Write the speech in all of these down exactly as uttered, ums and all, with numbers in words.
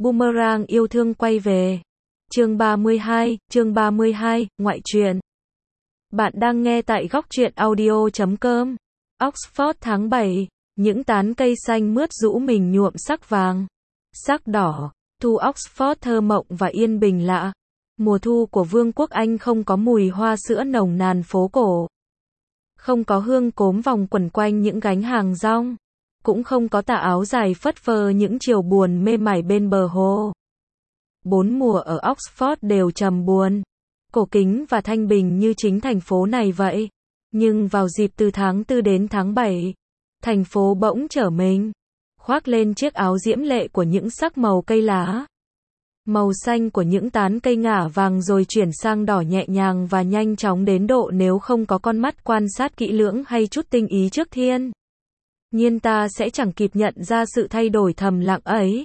Boomerang yêu thương quay về. Chương ba mươi hai, chương ba mươi hai, ngoại truyện. Bạn đang nghe tại góc truyện audio chấm com. Oxford tháng bảy, những tán cây xanh mướt rũ mình nhuộm sắc vàng, sắc đỏ. Thu Oxford thơ mộng và yên bình lạ. Mùa thu của Vương quốc Anh không có mùi hoa sữa nồng nàn phố cổ. Không có hương cốm vòng quẩn quanh những gánh hàng rong. Cũng không có tà áo dài phất phơ những chiều buồn mê mải bên bờ hồ. Bốn mùa ở Oxford đều trầm buồn, cổ kính và thanh bình như chính thành phố này vậy. Nhưng vào dịp từ tháng tư đến tháng bảy, thành phố bỗng trở mình, khoác lên chiếc áo diễm lệ của những sắc màu cây lá. Màu xanh của những tán cây ngả vàng rồi chuyển sang đỏ nhẹ nhàng và nhanh chóng đến độ nếu không có con mắt quan sát kỹ lưỡng hay chút tinh ý trước thiên nhiên ta sẽ chẳng kịp nhận ra sự thay đổi thầm lặng ấy.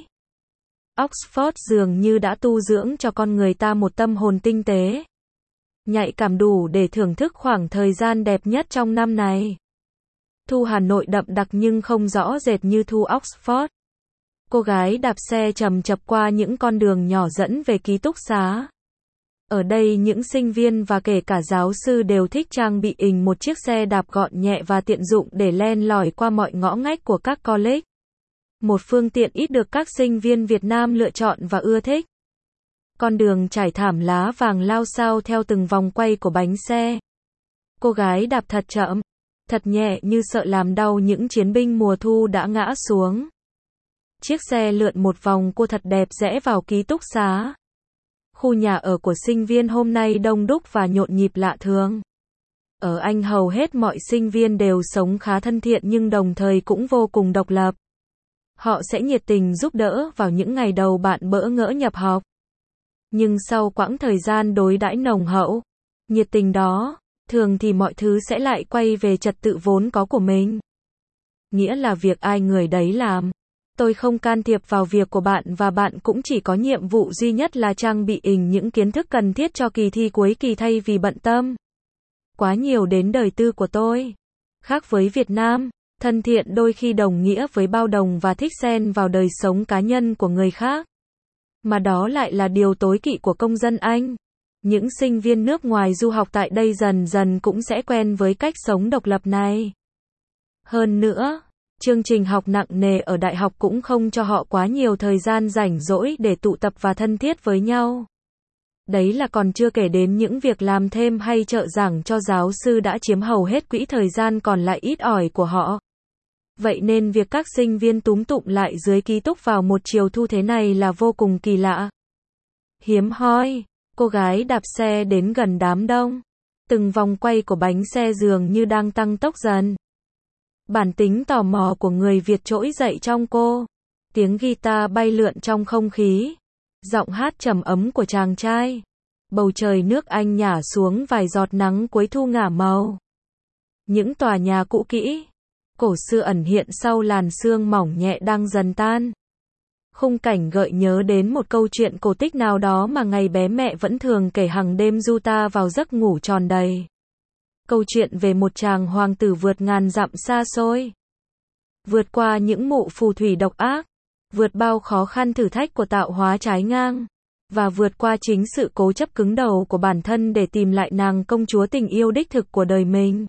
Oxford dường như đã tu dưỡng cho con người ta một tâm hồn tinh tế, nhạy cảm đủ để thưởng thức khoảng thời gian đẹp nhất trong năm này. Thu Hà Nội đậm đặc nhưng không rõ rệt như thu Oxford. Cô gái đạp xe chậm chậm qua những con đường nhỏ dẫn về ký túc xá. Ở đây những sinh viên và kể cả giáo sư đều thích trang bị ình một chiếc xe đạp gọn nhẹ và tiện dụng để len lỏi qua mọi ngõ ngách của các college. Một phương tiện ít được các sinh viên Việt Nam lựa chọn và ưa thích. Con đường trải thảm lá vàng lao xao theo từng vòng quay của bánh xe. Cô gái đạp thật chậm, thật nhẹ như sợ làm đau những chiến binh mùa thu đã ngã xuống. Chiếc xe lượn một vòng cô thật đẹp rẽ vào ký túc xá. Khu nhà ở của sinh viên hôm nay đông đúc và nhộn nhịp lạ thường. Ở Anh hầu hết mọi sinh viên đều sống khá thân thiện nhưng đồng thời cũng vô cùng độc lập. Họ sẽ nhiệt tình giúp đỡ vào những ngày đầu bạn bỡ ngỡ nhập học. Nhưng sau quãng thời gian đối đãi nồng hậu, nhiệt tình đó, thường thì mọi thứ sẽ lại quay về trật tự vốn có của mình. Nghĩa là việc ai người đấy làm. Tôi không can thiệp vào việc của bạn và bạn cũng chỉ có nhiệm vụ duy nhất là trang bị ình những kiến thức cần thiết cho kỳ thi cuối kỳ thay vì bận tâm quá nhiều đến đời tư của tôi. Khác với Việt Nam, thân thiện đôi khi đồng nghĩa với bao đồng và thích xen vào đời sống cá nhân của người khác. Mà đó lại là điều tối kỵ của công dân Anh. Những sinh viên nước ngoài du học tại đây dần dần cũng sẽ quen với cách sống độc lập này. Hơn nữa, chương trình học nặng nề ở đại học cũng không cho họ quá nhiều thời gian rảnh rỗi để tụ tập và thân thiết với nhau. Đấy là còn chưa kể đến những việc làm thêm hay trợ giảng cho giáo sư đã chiếm hầu hết quỹ thời gian còn lại ít ỏi của họ. Vậy nên việc các sinh viên túm tụm lại dưới ký túc vào một chiều thu thế này là vô cùng kỳ lạ. Hiếm hoi, cô gái đạp xe đến gần đám đông. Từng vòng quay của bánh xe dường như đang tăng tốc dần. Bản tính tò mò của người Việt trỗi dậy trong cô. Tiếng guitar bay lượn trong không khí. Giọng hát trầm ấm của chàng trai. Bầu trời nước Anh nhả xuống vài giọt nắng cuối thu ngả màu. Những tòa nhà cũ kỹ, cổ xưa ẩn hiện sau làn sương mỏng nhẹ đang dần tan. Khung cảnh gợi nhớ đến một câu chuyện cổ tích nào đó mà ngày bé mẹ vẫn thường kể hàng đêm du ta vào giấc ngủ tròn đầy. Câu chuyện về một chàng hoàng tử vượt ngàn dặm xa xôi. Vượt qua những mụ phù thủy độc ác. Vượt bao khó khăn thử thách của tạo hóa trái ngang. Và vượt qua chính sự cố chấp cứng đầu của bản thân để tìm lại nàng công chúa tình yêu đích thực của đời mình.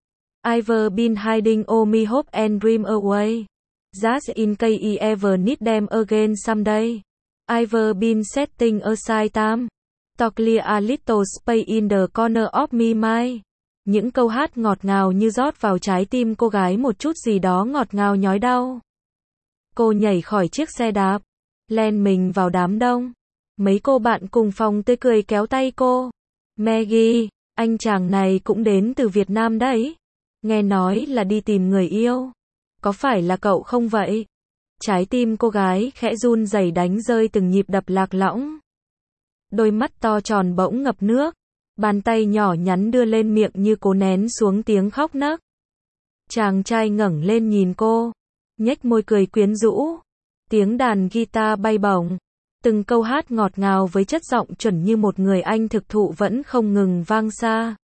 I've been hiding all my hope and dream away. Just in case I ever need them again someday. I've been setting aside time to clear a little space in the corner of my mind. Những câu hát ngọt ngào như rót vào trái tim cô gái một chút gì đó ngọt ngào nhói đau. Cô nhảy khỏi chiếc xe đạp, len mình vào đám đông. Mấy cô bạn cùng phòng tươi cười kéo tay cô. Maggie, anh chàng này cũng đến từ Việt Nam đấy. Nghe nói là đi tìm người yêu. Có phải là cậu không vậy? Trái tim cô gái khẽ run rẩy đánh rơi từng nhịp đập lạc lõng. Đôi mắt to tròn bỗng ngập nước. Bàn tay nhỏ nhắn đưa lên miệng như cố nén xuống tiếng khóc nấc. Chàng trai ngẩng lên nhìn cô, nhếch môi cười quyến rũ. Tiếng đàn guitar bay bổng. Từng câu hát ngọt ngào với chất giọng chuẩn như một người Anh thực thụ vẫn không ngừng vang xa.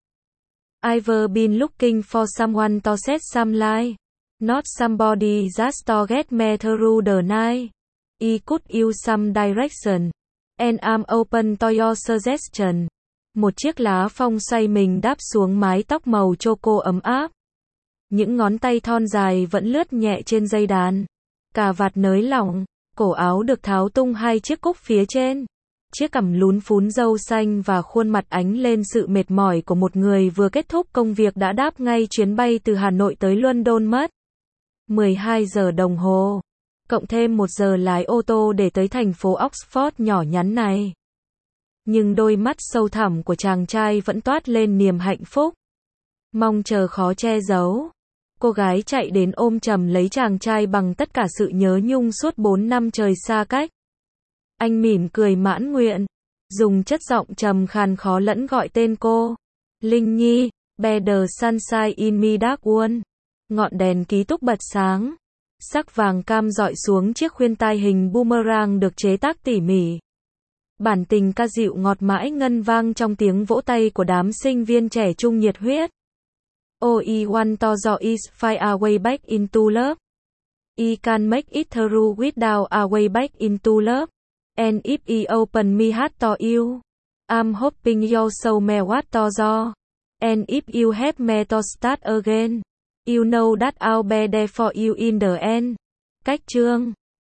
I've been looking for someone to set some light. Not somebody just to get me through the night. I could use some direction. And I'm open to your suggestion. Một chiếc lá phong xoay mình đáp xuống mái tóc màu choco ấm áp. Những ngón tay thon dài vẫn lướt nhẹ trên dây đàn. Cà vạt nới lỏng, cổ áo được tháo tung hai chiếc cúc phía trên. Chiếc cằm lún phún râu xanh và khuôn mặt ánh lên sự mệt mỏi của một người vừa kết thúc công việc đã đáp ngay chuyến bay từ Hà Nội tới London mất mười hai giờ đồng hồ, cộng thêm một giờ lái ô tô để tới thành phố Oxford nhỏ nhắn này. Nhưng đôi mắt sâu thẳm của chàng trai vẫn toát lên niềm hạnh phúc. Mong chờ khó che giấu. Cô gái chạy đến ôm chầm lấy chàng trai bằng tất cả sự nhớ nhung suốt bốn năm trời xa cách. Anh mỉm cười mãn nguyện, dùng chất giọng trầm khàn khó lẫn gọi tên cô. Linh Nhi, Better Sunshine in Me Dark One. Ngọn đèn ký túc bật sáng. Sắc vàng cam dọi xuống chiếc khuyên tai hình boomerang được chế tác tỉ mỉ. Bản tình ca dịu ngọt mãi ngân vang trong tiếng vỗ tay của đám sinh viên trẻ trung nhiệt huyết. Oh, I want to join is find a way back into love. I can make it through without a way back into love. And if I open me heart to you, I'm hoping you'll show me what to do. And if you help me to start again, you know that I'll be there for you in the end. Cách chương